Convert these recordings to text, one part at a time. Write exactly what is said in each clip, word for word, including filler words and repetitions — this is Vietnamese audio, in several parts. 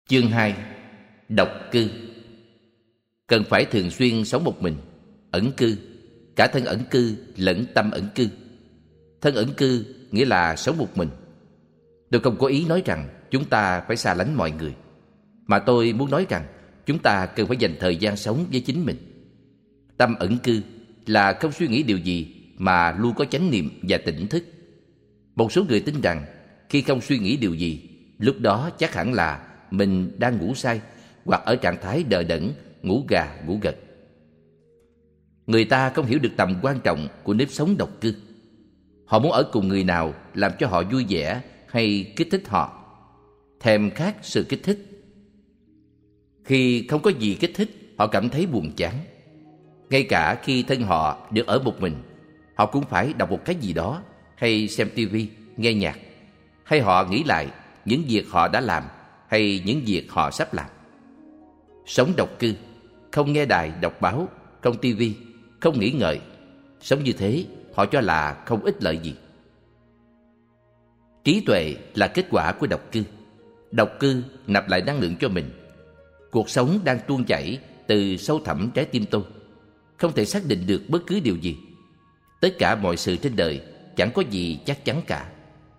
Chương hai. Độc cư. Cần phải thường xuyên sống một mình, ẩn cư, cả thân ẩn cư lẫn tâm ẩn cư. Thân ẩn cư nghĩa là sống một mình. Tôi không có ý nói rằng chúng ta phải xa lánh mọi người, mà tôi muốn nói rằng chúng ta cần phải dành thời gian sống với chính mình. Tâm ẩn cư là không suy nghĩ điều gì mà luôn có chánh niệm và tỉnh thức. Một số người tin rằng khi không suy nghĩ điều gì, lúc đó chắc hẳn là mình đang ngủ say hoặc ở trạng thái đờ đẫn, ngủ gà ngủ gật. Người ta không hiểu được tầm quan trọng của nếp sống độc cư. Họ muốn ở cùng người nào làm cho họ vui vẻ hay kích thích họ, thèm khát sự kích thích. Khi không có gì kích thích, họ cảm thấy buồn chán. Ngay cả khi thân họ được ở một mình, họ cũng phải đọc một cái gì đó, hay xem tivi, nghe nhạc, hay họ nghĩ lại những việc họ đã làm hay những việc họ sắp làm. Sống độc cư, không nghe đài, đọc báo, không tivi, không nghĩ ngợi. Sống như thế, họ cho là không ích lợi gì. Trí tuệ là kết quả của độc cư. Độc cư nạp lại năng lượng cho mình. Cuộc sống đang tuôn chảy từ sâu thẳm trái tim tôi, không thể xác định được bất cứ điều gì. Tất cả mọi sự trên đời chẳng có gì chắc chắn cả.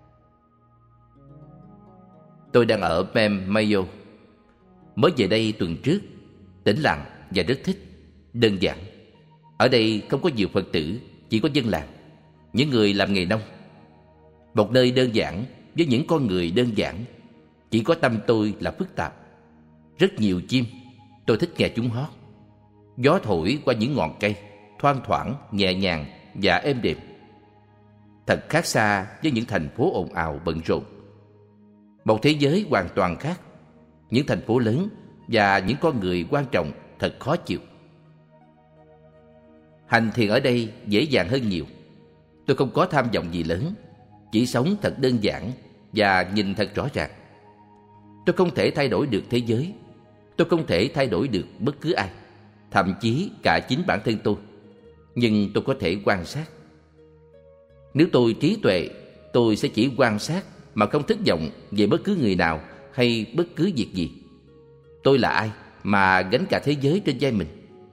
Tôi đang ở Mem Mayo, mới về đây tuần trước. Tĩnh lặng và rất thích. Đơn giản. Ở đây không có nhiều Phật tử, chỉ có dân làng, những người làm nghề nông. Một nơi đơn giản với những con người đơn giản. Chỉ có tâm tôi là phức tạp. Rất nhiều chim, tôi thích nghe chúng hót. Gió thổi qua những ngọn cây, thoang thoảng, nhẹ nhàng và êm đềm. Thật khác xa với những thành phố ồn ào bận rộn. Một thế giới hoàn toàn khác. Những thành phố lớn và những con người quan trọng thật khó chịu. Hành thiền ở đây dễ dàng hơn nhiều. Tôi không có tham vọng gì lớn, chỉ sống thật đơn giản và nhìn thật rõ ràng. Tôi không thể thay đổi được thế giới. Tôi không thể thay đổi được bất cứ ai, thậm chí cả chính bản thân tôi. Nhưng tôi có thể quan sát. Nếu tôi trí tuệ, tôi sẽ chỉ quan sát mà không thất vọng về bất cứ người nào hay bất cứ việc gì. Tôi là ai mà gánh cả thế giới trên vai mình?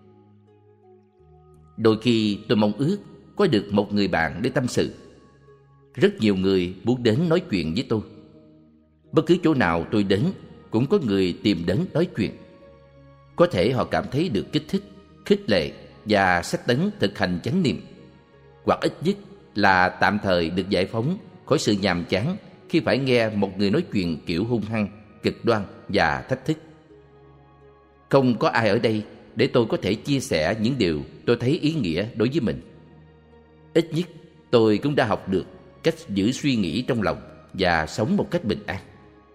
Đôi khi tôi mong ước có được một người bạn để tâm sự. Rất nhiều người muốn đến nói chuyện với tôi. Bất cứ chỗ nào tôi đến cũng có người tìm đến nói chuyện. Có thể họ cảm thấy được kích thích, khích lệ và sách tấn thực hành chánh niệm, hoặc ít nhất là tạm thời được giải phóng khỏi sự nhàm chán khi phải nghe một người nói chuyện kiểu hung hăng, cực đoan và thách thức. Không có ai ở đây để tôi có thể chia sẻ những điều tôi thấy ý nghĩa đối với mình. Ít nhất tôi cũng đã học được cách giữ suy nghĩ trong lòng và sống một cách bình an.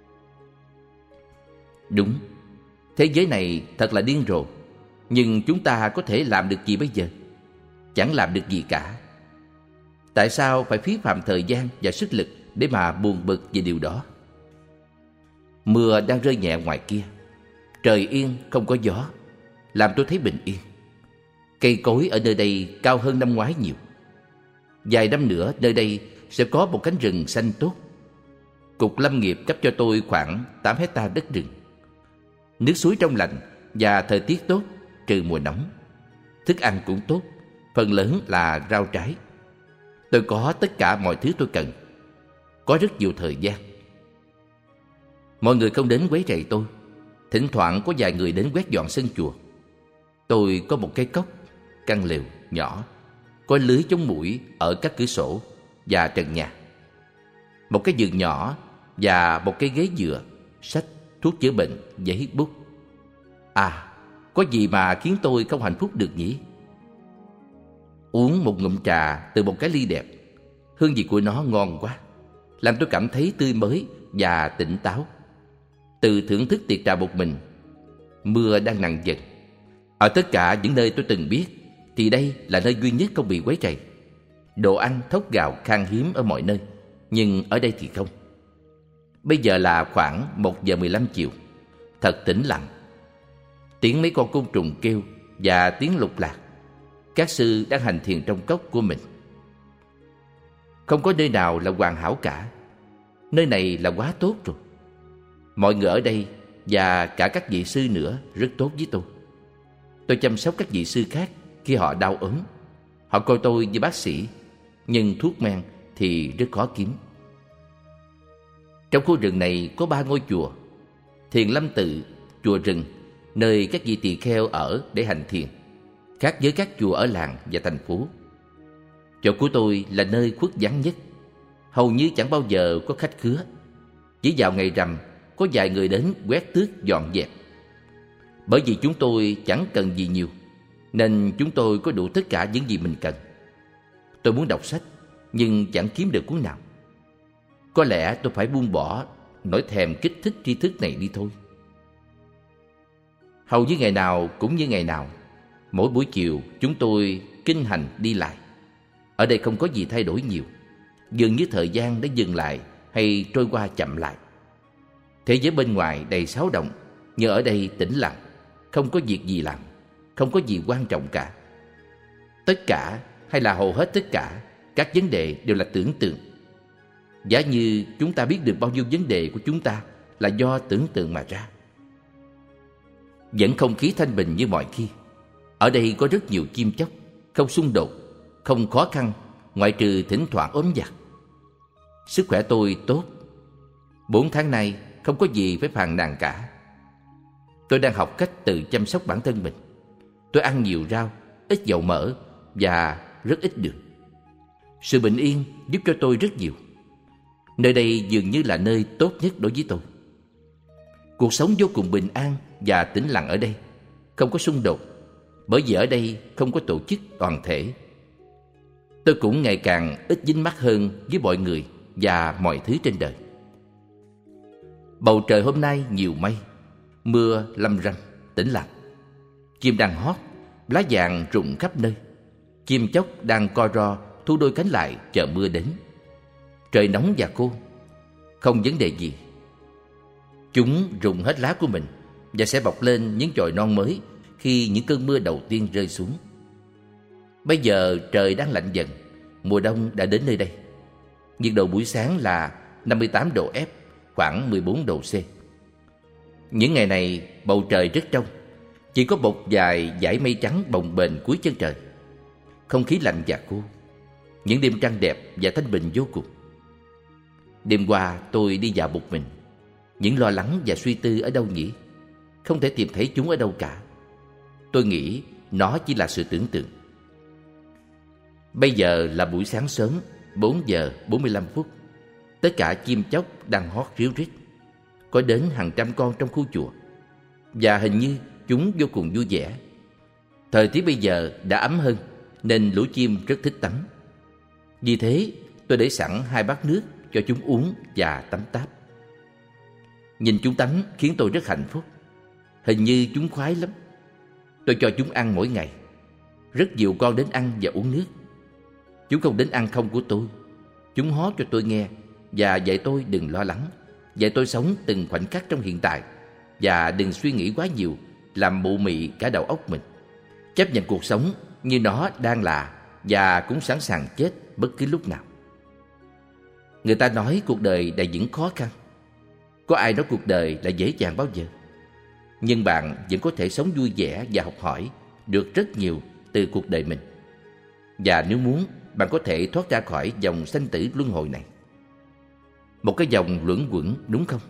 Đúng, thế giới này thật là điên rồ. Nhưng chúng ta có thể làm được gì bây giờ? Chẳng làm được gì cả. Tại sao phải phí phạm thời gian và sức lực để mà buồn bực về điều đó? Mưa đang rơi nhẹ ngoài kia. Trời yên không có gió, làm tôi thấy bình yên. Cây cối ở nơi đây cao hơn năm ngoái nhiều. Vài năm nữa nơi đây sẽ có một cánh rừng xanh tốt. Cục lâm nghiệp cấp cho tôi khoảng tám hecta đất rừng. Nước suối trong lành và thời tiết tốt trừ mùa nóng. Thức ăn cũng tốt, phần lớn là rau trái. Tôi có tất cả mọi thứ tôi cần. Có rất nhiều thời gian. Mọi người không đến quấy rầy tôi. Thỉnh thoảng có vài người đến quét dọn sân chùa. Tôi có một cái cốc, căn lều nhỏ, có lưới chống muỗi ở các cửa sổ và trần nhà. Một cái giường nhỏ và một cái ghế dựa, sách, thuốc chữa bệnh, giấy bút. À, có gì mà khiến tôi không hạnh phúc được nhỉ? Uống một ngụm trà từ một cái ly đẹp. Hương vị của nó ngon quá, làm tôi cảm thấy tươi mới và tỉnh táo. Từ thưởng thức tiệc trà một mình. Mưa đang nặng dần. Ở tất cả những nơi tôi từng biết thì đây là nơi duy nhất không bị quấy rầy. Đồ ăn thóc gạo khan hiếm ở mọi nơi, nhưng ở đây thì không. Bây giờ là khoảng một giờ mười lăm chiều. Thật tĩnh lặng. Tiếng mấy con côn trùng kêu và tiếng lục lạc. Các sư đang hành thiền trong cốc của mình. Không có nơi nào là hoàn hảo cả. Nơi này là quá tốt rồi. Mọi người ở đây và cả các vị sư nữa rất tốt với tôi. Tôi chăm sóc các vị sư khác khi họ đau ốm. Họ coi tôi như bác sĩ, nhưng thuốc men thì rất khó kiếm. Trong khu rừng này có ba ngôi chùa: Thiền Lâm Tự, chùa rừng, nơi các vị tỳ kheo ở để hành thiền, khác với các chùa ở làng và thành phố. Chỗ của tôi là nơi khuất vắng nhất, hầu như chẳng bao giờ có khách khứa. Chỉ vào ngày rằm có vài người đến quét tước dọn dẹp. Bởi vì chúng tôi chẳng cần gì nhiều, nên chúng tôi có đủ tất cả những gì mình cần. Tôi muốn đọc sách, nhưng chẳng kiếm được cuốn nào. Có lẽ tôi phải buông bỏ nỗi thèm kích thích tri thức này đi thôi. Hầu như ngày nào cũng như ngày nào, mỗi buổi chiều chúng tôi kinh hành đi lại. Ở đây không có gì thay đổi nhiều, dường như thời gian đã dừng lại hay trôi qua chậm lại. Thế giới bên ngoài đầy xáo động, nhưng ở đây tĩnh lặng, không có việc gì làm, không có gì quan trọng cả. Tất cả, hay là hầu hết tất cả, các vấn đề đều là tưởng tượng. Giả như chúng ta biết được bao nhiêu vấn đề của chúng ta là do tưởng tượng mà ra. Vẫn không khí thanh bình như mọi khi. Ở đây có rất nhiều chim chóc, không xung đột, không khó khăn, ngoại trừ thỉnh thoảng ốm vặt. Sức khỏe tôi tốt. Bốn tháng nay không có gì phải phàn nàn cả. Tôi đang học cách tự chăm sóc bản thân mình. Tôi ăn nhiều rau, ít dầu mỡ và rất ít đường. Sự bình yên giúp cho tôi rất nhiều. Nơi đây dường như là nơi tốt nhất đối với tôi. Cuộc sống vô cùng bình an và tĩnh lặng ở đây, không có xung đột, bởi vì ở đây không có tổ chức đoàn thể. Tôi cũng ngày càng ít dính mắc hơn với mọi người và mọi thứ trên đời. Bầu trời hôm nay nhiều mây, mưa lâm râm, tĩnh lặng. Chim đang hót, lá vàng rụng khắp nơi. Chim chóc đang co ro thu đôi cánh lại chờ mưa đến. Trời nóng và khô, không vấn đề gì. Chúng rụng hết lá của mình và sẽ bọc lên những chồi non mới khi những cơn mưa đầu tiên rơi xuống. Bây giờ trời đang lạnh dần, mùa đông đã đến nơi đây. Nhiệt độ buổi sáng là năm mươi tám độ F, khoảng mười bốn độ C. Những ngày này bầu trời rất trong, chỉ có một vài dải mây trắng bồng bềnh cuối chân trời. Không khí lạnh và khô. Những đêm trăng đẹp và thanh bình vô cùng. Đêm qua tôi đi dạo một mình. Những lo lắng và suy tư ở đâu nhỉ? Không thể tìm thấy chúng ở đâu cả. Tôi nghĩ nó chỉ là sự tưởng tượng. Bây giờ là buổi sáng sớm, bốn giờ bốn mươi lăm phút. Tất cả chim chóc đang hót ríu rít. Có đến hàng trăm con trong khu chùa, và hình như chúng vô cùng vui vẻ. Thời tiết bây giờ đã ấm hơn, nên lũ chim rất thích tắm. Vì thế tôi để sẵn hai bát nước cho chúng uống và tắm táp. Nhìn chúng tắm khiến tôi rất hạnh phúc. Hình như chúng khoái lắm. Tôi cho chúng ăn mỗi ngày. Rất nhiều con đến ăn và uống nước. Chúng không đến ăn không của tôi. Chúng hót cho tôi nghe và dạy tôi đừng lo lắng, dạy tôi sống từng khoảnh khắc trong hiện tại, và đừng suy nghĩ quá nhiều làm mụ mị cả đầu óc mình. Chấp nhận cuộc sống như nó đang là, và cũng sẵn sàng chết bất cứ lúc nào. Người ta nói cuộc đời đầy những khó khăn. Có ai nói cuộc đời là dễ dàng bao giờ? Nhưng bạn vẫn có thể sống vui vẻ và học hỏi được rất nhiều từ cuộc đời mình. Và nếu muốn, bạn có thể thoát ra khỏi dòng sanh tử luân hồi này. Một cái dòng luẩn quẩn, đúng không?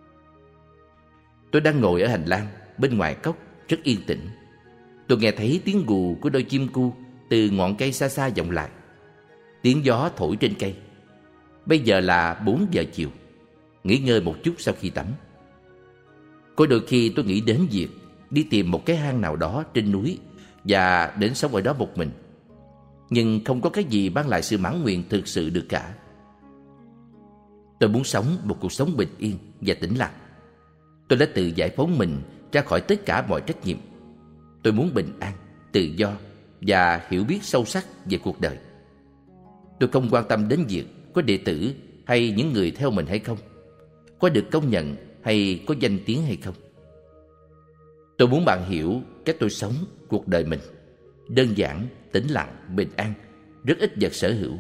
Tôi đang ngồi ở hành lang bên ngoài cốc, rất yên tĩnh. Tôi nghe thấy tiếng gù của đôi chim cu từ ngọn cây xa xa vọng lại. Tiếng gió thổi trên cây. Bây giờ là bốn giờ chiều. Nghỉ ngơi một chút sau khi tắm. Có đôi khi tôi nghĩ đến việc đi tìm một cái hang nào đó trên núi và đến sống ở đó một mình. Nhưng không có cái gì mang lại sự mãn nguyện thực sự được cả. Tôi muốn sống một cuộc sống bình yên và tĩnh lặng. Tôi đã tự giải phóng mình ra khỏi tất cả mọi trách nhiệm. Tôi muốn bình an, tự do và hiểu biết sâu sắc về cuộc đời. Tôi không quan tâm đến việc có đệ tử hay những người theo mình hay không, có được công nhận hay có danh tiếng hay không. Tôi muốn bạn hiểu cách tôi sống cuộc đời mình. Đơn giản, tĩnh lặng, bình an, rất ít vật sở hữu.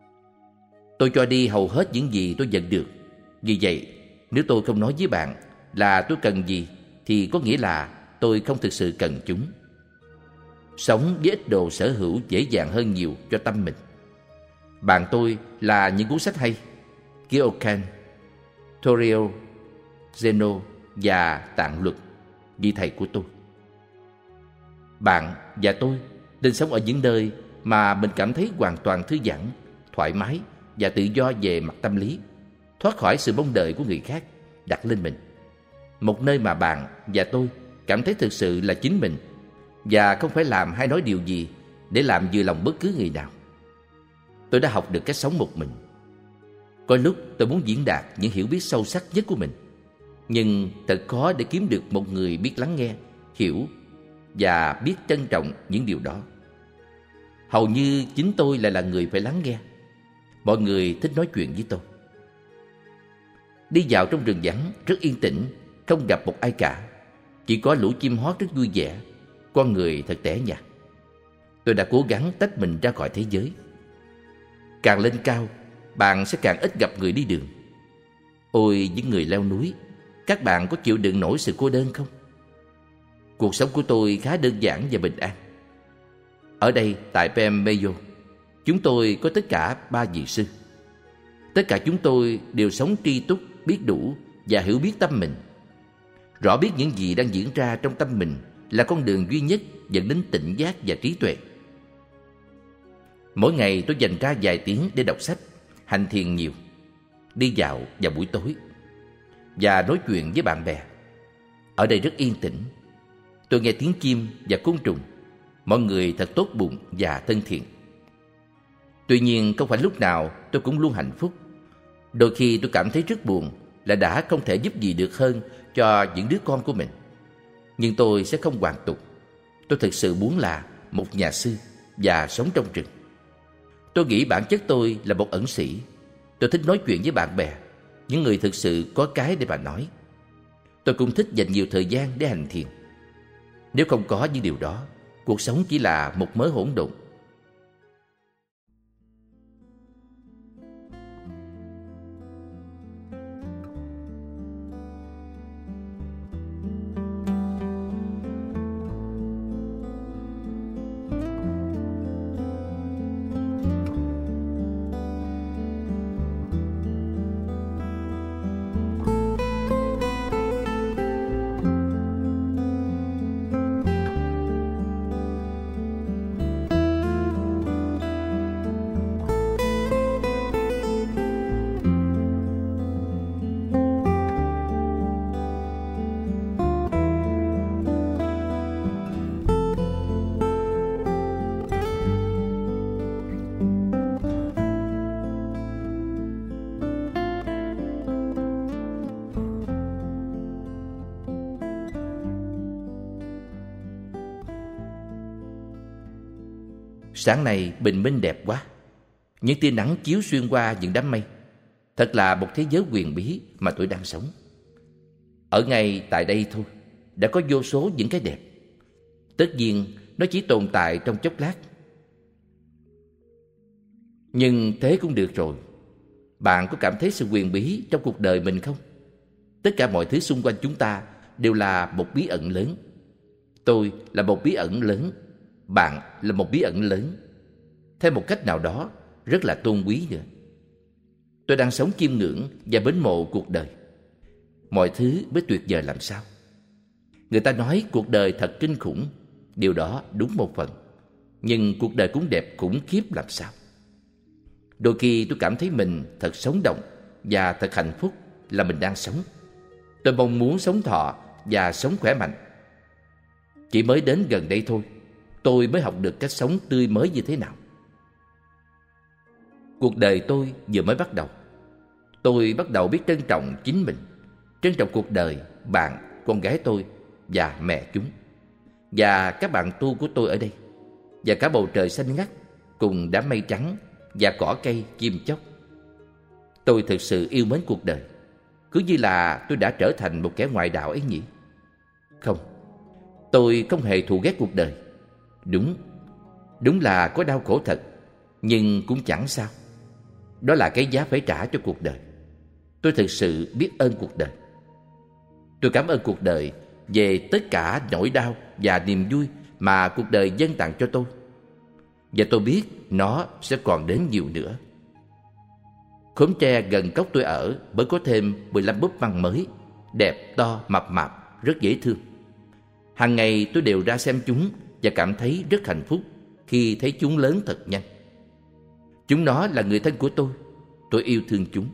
Tôi cho đi hầu hết những gì tôi nhận được. Vì vậy, nếu tôi không nói với bạn là tôi cần gì thì có nghĩa là tôi không thực sự cần chúng. Sống với ít đồ sở hữu dễ dàng hơn nhiều cho tâm mình. Bạn tôi là những cuốn sách hay, Kyokan, Torio, Zeno và Tạng Luật, vị thầy của tôi. Bạn và tôi nên sống ở những nơi mà mình cảm thấy hoàn toàn thư giãn, thoải mái và tự do về mặt tâm lý, thoát khỏi sự mong đợi của người khác đặt lên mình. Một nơi mà bạn và tôi cảm thấy thực sự là chính mình và không phải làm hay nói điều gì để làm vừa lòng bất cứ người nào. Tôi đã học được cách sống một mình. Có lúc tôi muốn diễn đạt những hiểu biết sâu sắc nhất của mình, nhưng thật khó để kiếm được một người biết lắng nghe, hiểu và biết trân trọng những điều đó. Hầu như chính tôi lại là người phải lắng nghe. Mọi người thích nói chuyện với tôi. Đi vào trong rừng vắng rất yên tĩnh, không gặp một ai cả, chỉ có lũ chim hót rất vui vẻ, con người thật tẻ nhạt. Tôi đã cố gắng tách mình ra khỏi thế giới. Càng lên cao, bạn sẽ càng ít gặp người đi đường. Ôi những người leo núi, các bạn có chịu đựng nổi sự cô đơn không? Cuộc sống của tôi khá đơn giản và bình an. Ở đây tại Pembeyo, chúng tôi có tất cả ba vị sư. Tất cả chúng tôi đều sống tri túc, biết đủ và hiểu biết tâm mình. Rõ biết những gì đang diễn ra trong tâm mình là con đường duy nhất dẫn đến tỉnh giác và trí tuệ. Mỗi ngày tôi dành ra vài tiếng để đọc sách, hành thiền nhiều, đi dạo vào buổi tối và nói chuyện với bạn bè. Ở đây rất yên tĩnh. Tôi nghe tiếng chim và côn trùng. Mọi người thật tốt bụng và thân thiện. Tuy nhiên không phải lúc nào tôi cũng luôn hạnh phúc. Đôi khi tôi cảm thấy rất buồn là đã không thể giúp gì được hơn cho những đứa con của mình. Nhưng tôi sẽ không hoàn tục. Tôi thực sự muốn là một nhà sư và sống trong rừng. Tôi nghĩ bản chất tôi là một ẩn sĩ. Tôi thích nói chuyện với bạn bè, những người thực sự có cái để mà nói. Tôi cũng thích dành nhiều thời gian để hành thiền. Nếu không có những điều đó, cuộc sống chỉ là một mớ hỗn độn. Sáng nay bình minh đẹp quá. Những tia nắng chiếu xuyên qua những đám mây. Thật là một thế giới huyền bí mà tôi đang sống. Ở ngay tại đây thôi đã có vô số những cái đẹp. Tất nhiên nó chỉ tồn tại trong chốc lát. Nhưng thế cũng được rồi. Bạn có cảm thấy sự huyền bí trong cuộc đời mình không? Tất cả mọi thứ xung quanh chúng ta đều là một bí ẩn lớn. Tôi là một bí ẩn lớn. Bạn là một bí ẩn lớn. Theo một cách nào đó rất là tôn quý nữa. Tôi đang sống chiêm ngưỡng và mến mộ cuộc đời. Mọi thứ mới tuyệt vời làm sao. Người ta nói cuộc đời thật kinh khủng. Điều đó đúng một phần. Nhưng cuộc đời cũng đẹp khủng khiếp làm sao. Đôi khi tôi cảm thấy mình thật sống động và thật hạnh phúc là mình đang sống. Tôi mong muốn sống thọ và sống khỏe mạnh. Chỉ mới đến gần đây thôi, tôi mới học được cách sống tươi mới như thế nào. Cuộc đời tôi vừa mới bắt đầu. Tôi bắt đầu biết trân trọng chính mình, trân trọng cuộc đời, bạn, con gái tôi và mẹ chúng, và các bạn tu của tôi ở đây, và cả bầu trời xanh ngắt cùng đám mây trắng và cỏ cây chim chóc. Tôi thực sự yêu mến cuộc đời, cứ như là tôi đã trở thành một kẻ ngoại đạo ấy nhỉ? Không, tôi không hề thù ghét cuộc đời. Đúng, đúng là có đau khổ thật, nhưng cũng chẳng sao. Đó là cái giá phải trả cho cuộc đời. Tôi thực sự biết ơn cuộc đời. Tôi cảm ơn cuộc đời về tất cả nỗi đau và niềm vui mà cuộc đời dâng tặng cho tôi. Và tôi biết nó sẽ còn đến nhiều nữa. Khóm tre gần cốc tôi ở mới có thêm mười lăm búp măng mới, đẹp, to, mập mạp, rất dễ thương. Hàng ngày tôi đều ra xem chúng và cảm thấy rất hạnh phúc khi thấy chúng lớn thật nhanh. Chúng nó là người thân của tôi. Tôi yêu thương chúng.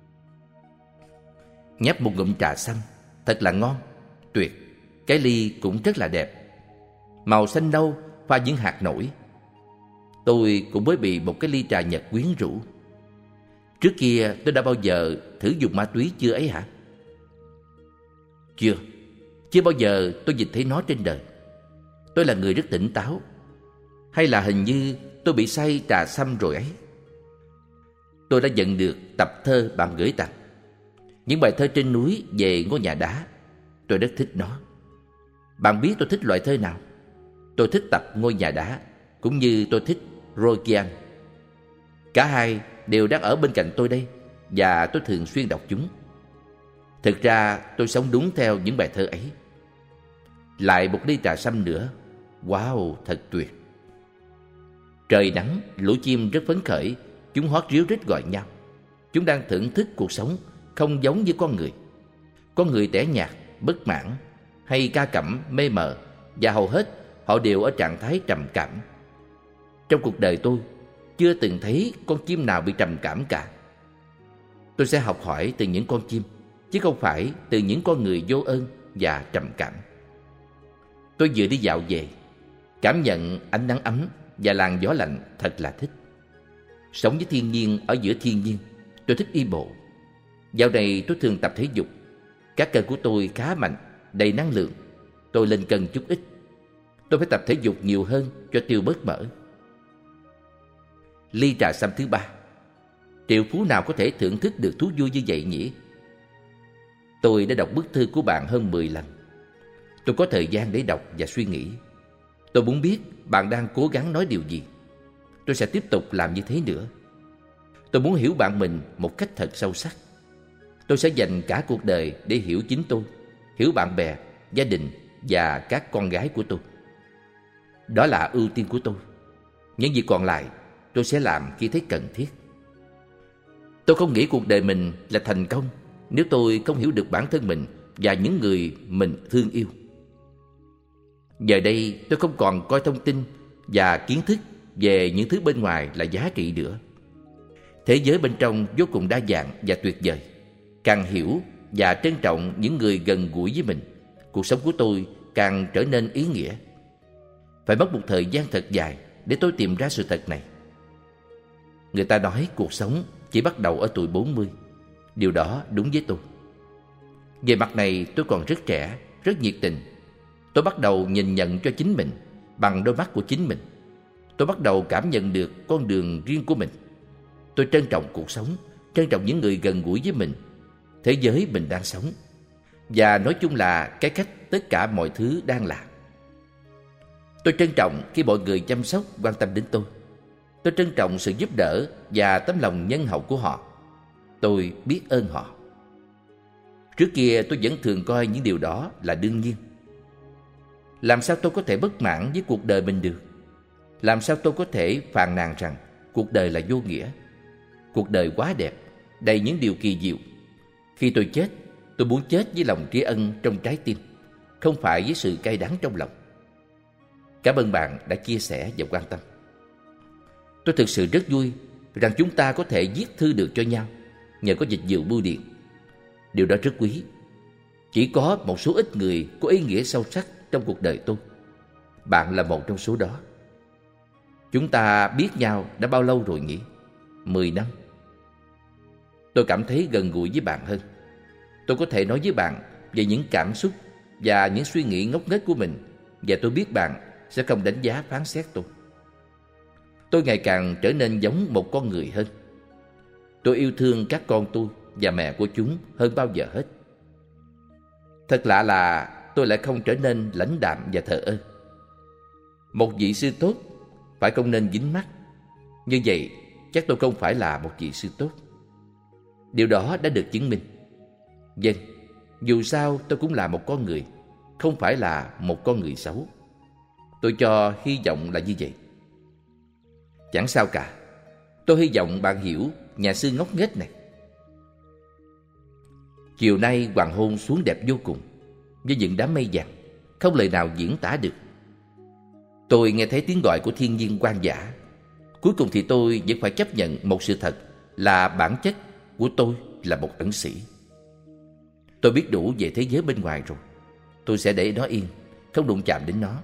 Nhấp một ngụm trà xanh, thật là ngon, tuyệt. Cái ly cũng rất là đẹp, màu xanh nâu pha những hạt nổi. Tôi cũng mới bị một cái ly trà Nhật quyến rũ. Trước kia tôi đã bao giờ thử dùng ma túy chưa ấy hả? Chưa. Chưa bao giờ tôi nhìn thấy nó trên đời. Tôi là người rất tỉnh táo. Hay là hình như tôi bị say trà sâm rồi ấy. Tôi đã nhận được tập thơ bạn gửi tặng. Những bài thơ trên núi về ngôi nhà đá. Tôi rất thích nó. Bạn biết tôi thích loại thơ nào? Tôi thích tập ngôi nhà đá, cũng như tôi thích Rokian. Cả hai đều đang ở bên cạnh tôi đây, và tôi thường xuyên đọc chúng. Thực ra tôi sống đúng theo những bài thơ ấy. Lại một ly trà sâm nữa. Wow, thật tuyệt. Trời nắng, lũ chim rất phấn khởi. Chúng hót ríu rít gọi nhau. Chúng đang thưởng thức cuộc sống, không giống như con người. Con người tẻ nhạt, bất mãn, hay ca cẩm, mê mờ, và hầu hết họ đều ở trạng thái trầm cảm. Trong cuộc đời tôi, chưa từng thấy con chim nào bị trầm cảm cả. Tôi sẽ học hỏi từ những con chim, chứ không phải từ những con người vô ơn và trầm cảm. Tôi vừa đi dạo về, cảm nhận ánh nắng ấm và làn gió lạnh thật là thích. Sống với thiên nhiên ở giữa thiên nhiên, tôi thích đi bộ. Dạo này tôi thường tập thể dục. Các cơ của tôi khá mạnh, đầy năng lượng. Tôi lên cân chút ít. Tôi phải tập thể dục nhiều hơn cho tiêu bớt mỡ. Ly trà xăm thứ ba. Triệu phú nào có thể thưởng thức được thú vui như vậy nhỉ? Tôi đã đọc bức thư của bạn hơn mười lần. Tôi có thời gian để đọc và suy nghĩ. Tôi muốn biết bạn đang cố gắng nói điều gì. Tôi sẽ tiếp tục làm như thế nữa. Tôi muốn hiểu bạn mình một cách thật sâu sắc. Tôi sẽ dành cả cuộc đời để hiểu chính tôi, hiểu bạn bè, gia đình và các con gái của tôi. Đó là ưu tiên của tôi. Những gì còn lại tôi sẽ làm khi thấy cần thiết. Tôi không nghĩ cuộc đời mình là thành công nếu tôi không hiểu được bản thân mình và những người mình thương yêu. Giờ đây tôi không còn coi thông tin và kiến thức về những thứ bên ngoài là giá trị nữa. Thế giới bên trong vô cùng đa dạng và tuyệt vời. Càng hiểu và trân trọng những người gần gũi với mình, cuộc sống của tôi càng trở nên ý nghĩa. Phải mất một thời gian thật dài để tôi tìm ra sự thật này. Người ta nói cuộc sống chỉ bắt đầu ở tuổi bốn mươi. Điều đó đúng với tôi. Về mặt này tôi còn rất trẻ, rất nhiệt tình. Tôi bắt đầu nhìn nhận cho chính mình bằng đôi mắt của chính mình. Tôi bắt đầu cảm nhận được con đường riêng của mình. Tôi trân trọng cuộc sống, trân trọng những người gần gũi với mình, thế giới mình đang sống, và nói chung là cái cách tất cả mọi thứ đang là. Tôi trân trọng khi mọi người chăm sóc, quan tâm đến tôi. Tôi trân trọng sự giúp đỡ và tấm lòng nhân hậu của họ. Tôi biết ơn họ. Trước kia tôi vẫn thường coi những điều đó là đương nhiên. Làm sao tôi có thể bất mãn với cuộc đời mình được? Làm sao tôi có thể phàn nàn rằng cuộc đời là vô nghĩa? Cuộc đời quá đẹp, đầy những điều kỳ diệu. Khi tôi chết, tôi muốn chết với lòng tri ân trong trái tim, không phải với sự cay đắng trong lòng. Cảm ơn bạn đã chia sẻ và quan tâm. Tôi thực sự rất vui rằng chúng ta có thể viết thư được cho nhau nhờ có dịch vụ bưu điện. Điều đó rất quý. Chỉ có một số ít người có ý nghĩa sâu sắc trong cuộc đời tôi. Bạn là một trong số đó. Chúng ta biết nhau đã bao lâu rồi nhỉ? Mười năm. Tôi cảm thấy gần gũi với bạn hơn. Tôi có thể nói với bạn về những cảm xúc và những suy nghĩ ngốc nghếch của mình, và tôi biết bạn sẽ không đánh giá phán xét tôi. Tôi ngày càng trở nên giống một con người hơn. Tôi yêu thương các con tôi và mẹ của chúng hơn bao giờ hết. Thật lạ là tôi lại không trở nên lãnh đạm và thờ ơ. Một vị sư tốt phải không nên dính mắc. Như vậy chắc tôi không phải là một vị sư tốt. Điều đó đã được chứng minh. Vâng, Dù sao tôi cũng là một con người, không phải là một con người xấu. Tôi cho hy vọng là như vậy. Chẳng sao cả. Tôi hy vọng bạn hiểu nhà sư ngốc nghếch này. Chiều nay hoàng hôn xuống đẹp vô cùng, với những đám mây vàng, không lời nào diễn tả được. Tôi nghe thấy tiếng gọi của thiên nhiên hoang dã. Cuối cùng thì tôi vẫn phải chấp nhận một sự thật là bản chất của tôi là một ẩn sĩ. Tôi biết đủ về thế giới bên ngoài rồi. Tôi sẽ để nó yên, không đụng chạm đến nó.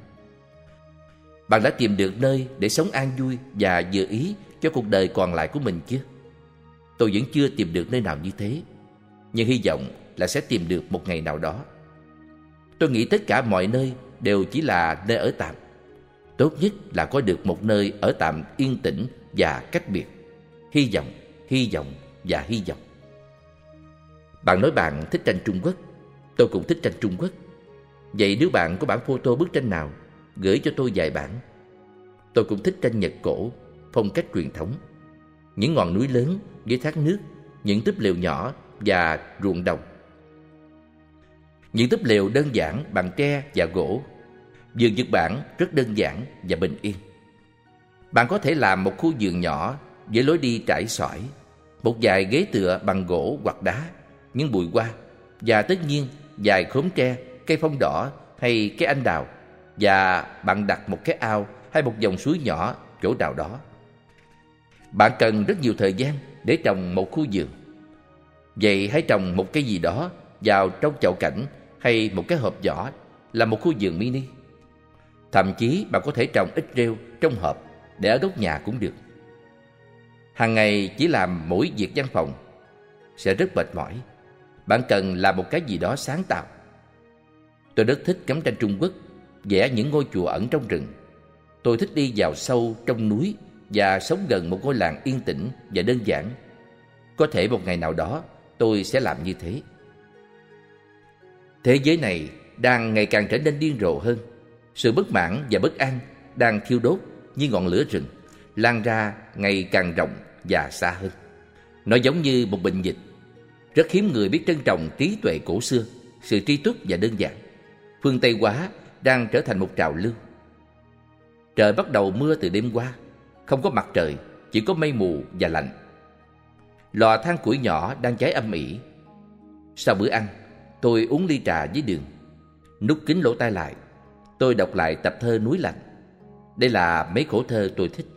Bạn đã tìm được nơi để sống an vui và vừa ý cho cuộc đời còn lại của mình chưa? Tôi vẫn chưa tìm được nơi nào như thế, nhưng hy vọng là sẽ tìm được một ngày nào đó. Tôi nghĩ tất cả mọi nơi đều chỉ là nơi ở tạm. Tốt nhất là có được một nơi ở tạm yên tĩnh và cách biệt. Hy vọng, hy vọng và hy vọng. Bạn nói bạn thích tranh Trung Quốc. Tôi cũng thích tranh Trung Quốc. Vậy nếu bạn có bản photo bức tranh nào, gửi cho tôi vài bản. Tôi cũng thích tranh Nhật cổ, phong cách truyền thống. Những ngọn núi lớn với thác nước, những túp lều nhỏ và ruộng đồng. Những túp lều đơn giản bằng tre và gỗ. Vườn Nhật Bản rất đơn giản và bình yên. Bạn có thể làm một khu vườn nhỏ với lối đi trải sỏi, một vài ghế tựa bằng gỗ hoặc đá, những bụi hoa và tất nhiên vài khóm tre, cây phong đỏ hay cây anh đào, và bạn đặt một cái ao hay một dòng suối nhỏ chỗ nào đó. Bạn cần rất nhiều thời gian để trồng một khu vườn. Vậy hãy trồng một cái gì đó vào trong chậu cảnh hay một cái hộp nhỏ, là một khu vườn mini. Thậm chí bạn có thể trồng ít rêu trong hộp để ở góc nhà cũng được. Hàng ngày chỉ làm mỗi việc văn phòng sẽ rất mệt mỏi. Bạn cần làm một cái gì đó sáng tạo. Tôi rất thích ngắm tranh Trung Quốc, vẽ những ngôi chùa ẩn trong rừng. Tôi thích đi vào sâu trong núi và sống gần một ngôi làng yên tĩnh và đơn giản. Có thể một ngày nào đó tôi sẽ làm như thế. Thế giới này đang ngày càng trở nên điên rồ hơn. Sự bất mãn và bất an đang thiêu đốt như ngọn lửa rừng, lan ra ngày càng rộng và xa hơn. Nó giống như một bệnh dịch. Rất hiếm người biết trân trọng trí tuệ cổ xưa, sự tri túc và đơn giản. Phương Tây hóa đang trở thành một trào lưu. Trời bắt đầu mưa từ đêm qua. Không có mặt trời, chỉ có mây mù và lạnh. Lò than củi nhỏ đang cháy âm ỉ. Sau bữa ăn, tôi uống ly trà với đường. Nút kính lỗ tai lại, tôi đọc lại tập thơ Núi Lạnh. Đây là mấy khổ thơ tôi thích.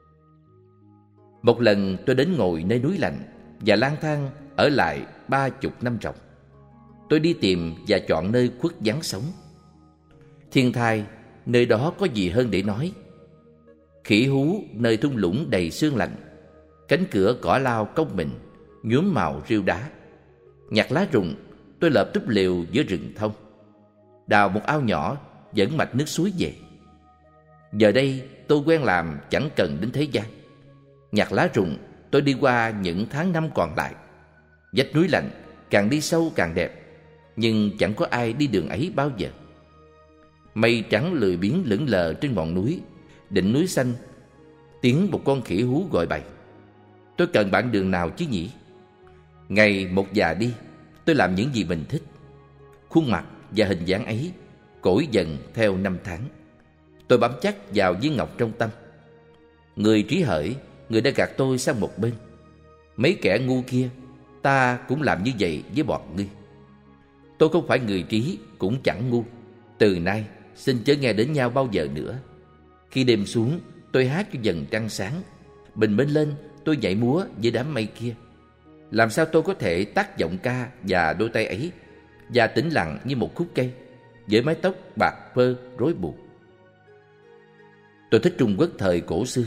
Một lần tôi đến ngồi nơi núi lạnh và lang thang ở lại ba chục năm ròng. Tôi đi tìm và chọn nơi khuất vắng sống. Thiên thai, nơi đó có gì hơn để nói. Khỉ hú nơi thung lũng đầy sương lạnh. Cánh cửa cỏ lao cong mình, nhuốm màu rêu đá. Nhặt lá rụng, tôi lợp túp lều giữa rừng thông. Đào một ao nhỏ, dẫn mạch nước suối về. Giờ đây tôi quen làm chẳng cần đến thế gian. Nhặt lá rụng, tôi đi qua những tháng năm còn lại. Vách núi lạnh, càng đi sâu càng đẹp. Nhưng chẳng có ai đi đường ấy bao giờ. Mây trắng lười biếng lững lờ trên ngọn núi. Đỉnh núi xanh, tiếng một con khỉ hú gọi bày. Tôi cần bạn đường nào chứ nhỉ? Ngày một già đi, tôi làm những gì mình thích. Khuôn mặt và hình dáng ấy cỗi dần theo năm tháng. Tôi bám chắc vào viên ngọc trong tâm. Người trí hởi, người đã gạt tôi sang một bên. Mấy kẻ ngu kia, ta cũng làm như vậy với bọn ngươi. Tôi không phải người trí, cũng chẳng ngu. Từ nay, xin chớ nghe đến nhau bao giờ nữa. Khi đêm xuống, tôi hát cho dần trăng sáng. Bình minh lên, tôi nhảy múa với đám mây kia. Làm sao tôi có thể tắt giọng ca và đôi tay ấy, và tĩnh lặng như một khúc cây, với mái tóc bạc phơ rối bù. Tôi thích Trung Quốc thời cổ xưa.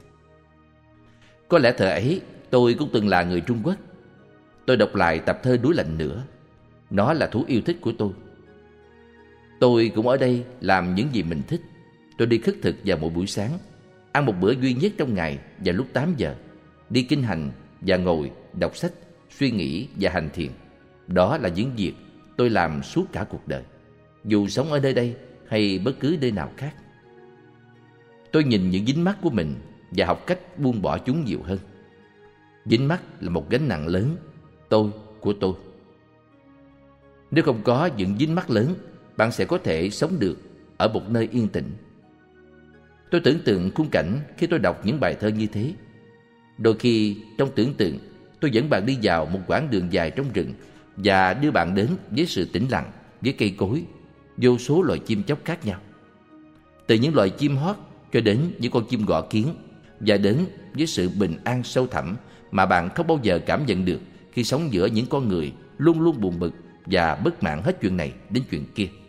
Có lẽ thời ấy tôi cũng từng là người Trung Quốc. Tôi đọc lại tập thơ Núi Lạnh nữa. Nó là thú yêu thích của tôi. Tôi cũng ở đây làm những gì mình thích. Tôi đi khất thực vào mỗi buổi sáng, ăn một bữa duy nhất trong ngày vào lúc tám giờ, đi kinh hành và ngồi đọc sách, suy nghĩ và hành thiền. Đó là những việc tôi làm suốt cả cuộc đời, dù sống ở nơi đây hay bất cứ nơi nào khác. Tôi nhìn những dính mắc của mình và học cách buông bỏ chúng nhiều hơn. Dính mắc là một gánh nặng lớn, tôi của tôi. Nếu không có những dính mắc lớn, bạn sẽ có thể sống được ở một nơi yên tĩnh. Tôi tưởng tượng khung cảnh khi tôi đọc những bài thơ như thế. Đôi khi trong tưởng tượng, tôi dẫn bạn đi vào một quãng đường dài trong rừng và đưa bạn đến với sự tĩnh lặng, với cây cối, vô số loài chim chóc khác nhau. Từ những loài chim hót cho đến những con chim gõ kiến, và đến với sự bình an sâu thẳm mà bạn không bao giờ cảm nhận được khi sống giữa những con người luôn luôn buồn bực và bất mãn hết chuyện này đến chuyện kia.